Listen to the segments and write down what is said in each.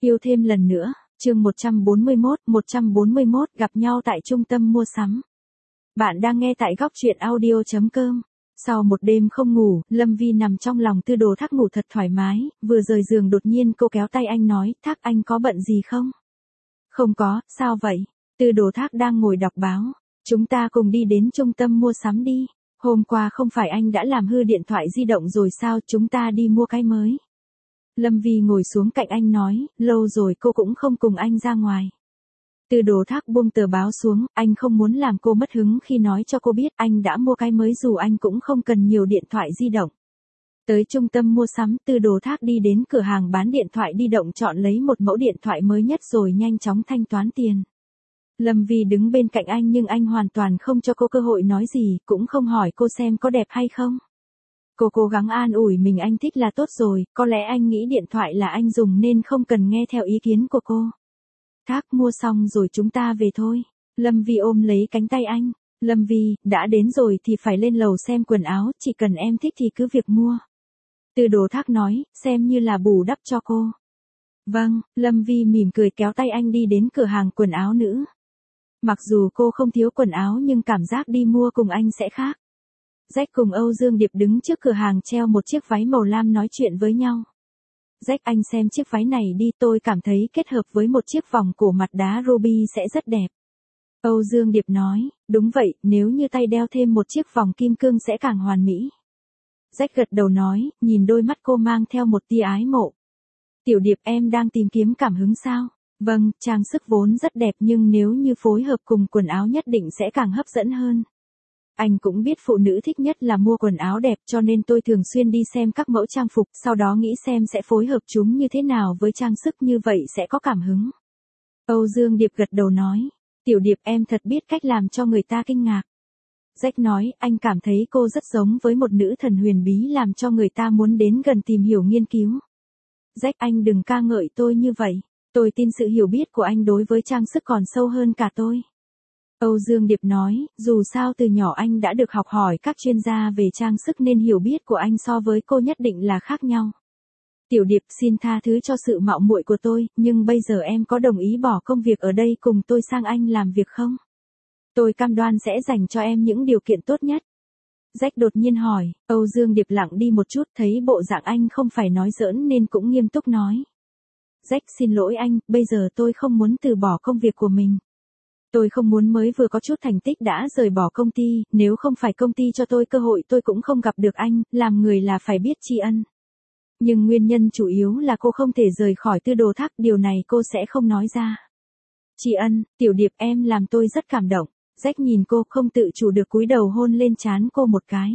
Yêu thêm lần nữa, chương 141 gặp nhau tại trung tâm mua sắm. Bạn đang nghe tại góc truyện audio.com. Sau một đêm không ngủ, Lâm Vi nằm trong lòng Tư Đồ Thác ngủ thật thoải mái, vừa rời giường đột nhiên cô kéo tay anh nói, Thác anh có bận gì không? Không có, sao vậy? Tư Đồ Thác đang ngồi đọc báo. Chúng ta cùng đi đến trung tâm mua sắm đi. Hôm qua không phải anh đã làm hư điện thoại di động rồi sao, chúng ta đi mua cái mới. Lâm Vi ngồi xuống cạnh anh nói, lâu rồi cô cũng không cùng anh ra ngoài. Tư Đồ Thác buông tờ báo xuống, anh không muốn làm cô mất hứng khi nói cho cô biết anh đã mua cái mới dù anh cũng không cần nhiều điện thoại di động. Tới trung tâm mua sắm, Tư Đồ Thác đi đến cửa hàng bán điện thoại di động chọn lấy một mẫu điện thoại mới nhất rồi nhanh chóng thanh toán tiền. Lâm Vi đứng bên cạnh anh nhưng anh hoàn toàn không cho cô cơ hội nói gì, cũng không hỏi cô xem có đẹp hay không. Cô cố gắng an ủi mình anh thích là tốt rồi, có lẽ anh nghĩ điện thoại là anh dùng nên không cần nghe theo ý kiến của cô. Thác mua xong rồi chúng ta về thôi. Lâm Vi ôm lấy cánh tay anh. Lâm Vi, đã đến rồi thì phải lên lầu xem quần áo, chỉ cần em thích thì cứ việc mua. Tư Đồ Thác nói, xem như là bù đắp cho cô. Vâng, Lâm Vi mỉm cười kéo tay anh đi đến cửa hàng quần áo nữ. Mặc dù cô không thiếu quần áo nhưng cảm giác đi mua cùng anh sẽ khác. Jack cùng Âu Dương Điệp đứng trước cửa hàng treo một chiếc váy màu lam nói chuyện với nhau. Jack anh xem chiếc váy này đi, tôi cảm thấy kết hợp với một chiếc vòng cổ mặt đá ruby sẽ rất đẹp. Âu Dương Điệp nói, đúng vậy, nếu như tay đeo thêm một chiếc vòng kim cương sẽ càng hoàn mỹ. Jack gật đầu nói, nhìn đôi mắt cô mang theo một tia ái mộ. Tiểu Điệp em đang tìm kiếm cảm hứng sao? Vâng, trang sức vốn rất đẹp nhưng nếu như phối hợp cùng quần áo nhất định sẽ càng hấp dẫn hơn. Anh cũng biết phụ nữ thích nhất là mua quần áo đẹp cho nên tôi thường xuyên đi xem các mẫu trang phục, sau đó nghĩ xem sẽ phối hợp chúng như thế nào với trang sức như vậy sẽ có cảm hứng. Âu Dương Điệp gật đầu nói, Tiểu Điệp em thật biết cách làm cho người ta kinh ngạc. Jack nói, anh cảm thấy cô rất giống với một nữ thần huyền bí làm cho người ta muốn đến gần tìm hiểu nghiên cứu. Jack anh đừng ca ngợi tôi như vậy, tôi tin sự hiểu biết của anh đối với trang sức còn sâu hơn cả tôi. Âu Dương Điệp nói, dù sao từ nhỏ anh đã được học hỏi các chuyên gia về trang sức nên hiểu biết của anh so với cô nhất định là khác nhau. Tiểu Điệp xin tha thứ cho sự mạo muội của tôi, nhưng bây giờ em có đồng ý bỏ công việc ở đây cùng tôi sang Anh làm việc không? Tôi cam đoan sẽ dành cho em những điều kiện tốt nhất. Jack đột nhiên hỏi, Âu Dương Điệp lặng đi một chút thấy bộ dạng anh không phải nói giỡn nên cũng nghiêm túc nói. Jack xin lỗi anh, bây giờ tôi không muốn từ bỏ công việc của mình. Tôi không muốn mới vừa có chút thành tích đã rời bỏ công ty, nếu không phải công ty cho tôi cơ hội tôi cũng không gặp được anh, làm người là phải biết tri ân. Nhưng nguyên nhân chủ yếu là cô không thể rời khỏi Tư Đồ Thác, điều này cô sẽ không nói ra. Tri ân, Tiểu Điệp em làm tôi rất cảm động. Jack nhìn cô không tự chủ được cúi đầu hôn lên trán cô một cái.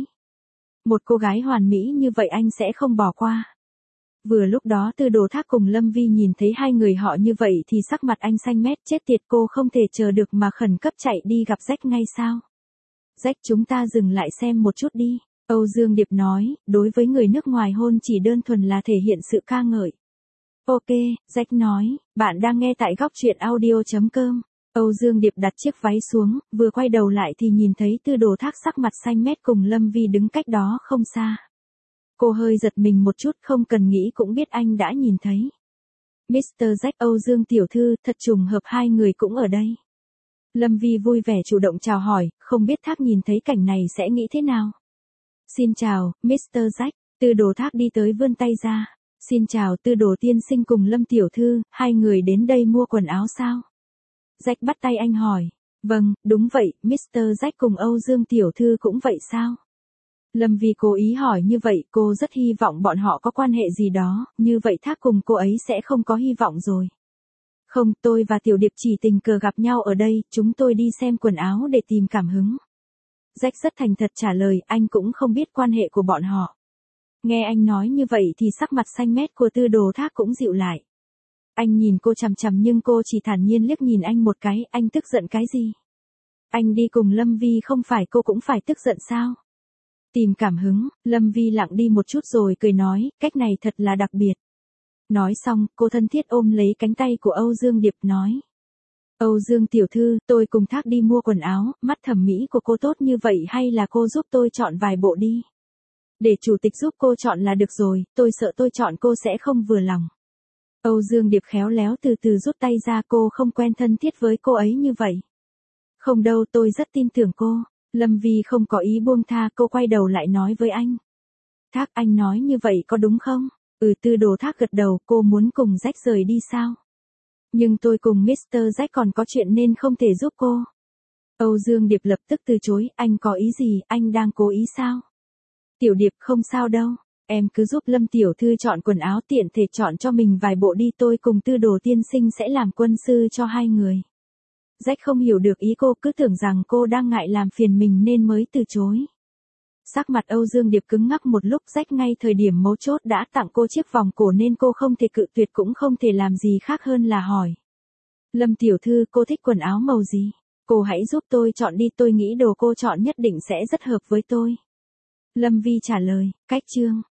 Một cô gái hoàn mỹ như vậy anh sẽ không bỏ qua. Vừa lúc đó Tư Đồ Thác cùng Lâm Vi nhìn thấy hai người họ như vậy thì sắc mặt anh xanh mét, chết tiệt, cô không thể chờ được mà khẩn cấp chạy đi gặp Jack ngay sao. Jack chúng ta dừng lại xem một chút đi. Âu Dương Điệp nói, đối với người nước ngoài hôn chỉ đơn thuần là thể hiện sự ca ngợi. Ok, Jack nói, bạn đang nghe tại góc truyện audio.com. Âu Dương Điệp đặt chiếc váy xuống, vừa quay đầu lại thì nhìn thấy Tư Đồ Thác sắc mặt xanh mét cùng Lâm Vi đứng cách đó không xa. Cô hơi giật mình một chút, không cần nghĩ cũng biết anh đã nhìn thấy. Mr. Jack, Âu Dương tiểu thư, thật trùng hợp hai người cũng ở đây. Lâm Vi vui vẻ chủ động chào hỏi, không biết Thác nhìn thấy cảnh này sẽ nghĩ thế nào. Xin chào, Mr. Jack. Tư Đồ Thác đi tới vươn tay ra. Xin chào Tư Đồ tiên sinh cùng Lâm tiểu thư, hai người đến đây mua quần áo sao? Jack bắt tay anh hỏi. Vâng, đúng vậy, Mr. Jack cùng Âu Dương tiểu thư cũng vậy sao? Lâm Vi cố ý hỏi như vậy, cô rất hy vọng bọn họ có quan hệ gì đó, như vậy Thác cùng cô ấy sẽ không có hy vọng rồi. Không, tôi và Tiểu Điệp chỉ tình cờ gặp nhau ở đây, chúng tôi đi xem quần áo để tìm cảm hứng. Jack rất thành thật trả lời, anh cũng không biết quan hệ của bọn họ. Nghe anh nói như vậy thì sắc mặt xanh mét của Tư Đồ Thác cũng dịu lại. Anh nhìn cô chằm chằm nhưng cô chỉ thản nhiên liếc nhìn anh một cái, anh tức giận cái gì? Anh đi cùng Lâm Vi không phải cô cũng phải tức giận sao? Tìm cảm hứng, Lâm Vi lặng đi một chút rồi cười nói, cách này thật là đặc biệt. Nói xong, cô thân thiết ôm lấy cánh tay của Âu Dương Điệp nói. Âu Dương tiểu thư, tôi cùng Thác đi mua quần áo, mắt thẩm mỹ của cô tốt như vậy hay là cô giúp tôi chọn vài bộ đi? Để chủ tịch giúp cô chọn là được rồi, tôi sợ tôi chọn cô sẽ không vừa lòng. Âu Dương Điệp khéo léo từ từ rút tay ra, cô không quen thân thiết với cô ấy như vậy. Không đâu, tôi rất tin tưởng cô. Lâm Vi không có ý buông tha, cô quay đầu lại nói với anh. Thác, anh nói như vậy có đúng không? Tư Đồ Thác gật đầu, cô muốn cùng Jack rời đi sao? Nhưng tôi cùng Mr. Jack còn có chuyện nên không thể giúp cô. Âu Dương Điệp lập tức từ chối, anh có ý gì, anh đang cố ý sao? Tiểu Điệp không sao đâu, em cứ giúp Lâm tiểu thư chọn quần áo, tiện thể chọn cho mình vài bộ đi, tôi cùng Tư Đồ tiên sinh sẽ làm quân sư cho hai người. Jack không hiểu được ý cô, cứ tưởng rằng cô đang ngại làm phiền mình nên mới từ chối. Sắc mặt Âu Dương Điệp cứng ngắc một lúc, Jack ngay thời điểm mấu chốt đã tặng cô chiếc vòng cổ nên cô không thể cự tuyệt cũng không thể làm gì khác hơn là hỏi. Lâm tiểu thư, cô thích quần áo màu gì? Cô hãy giúp tôi chọn đi, tôi nghĩ đồ cô chọn nhất định sẽ rất hợp với tôi. Lâm Vi trả lời, cách chương.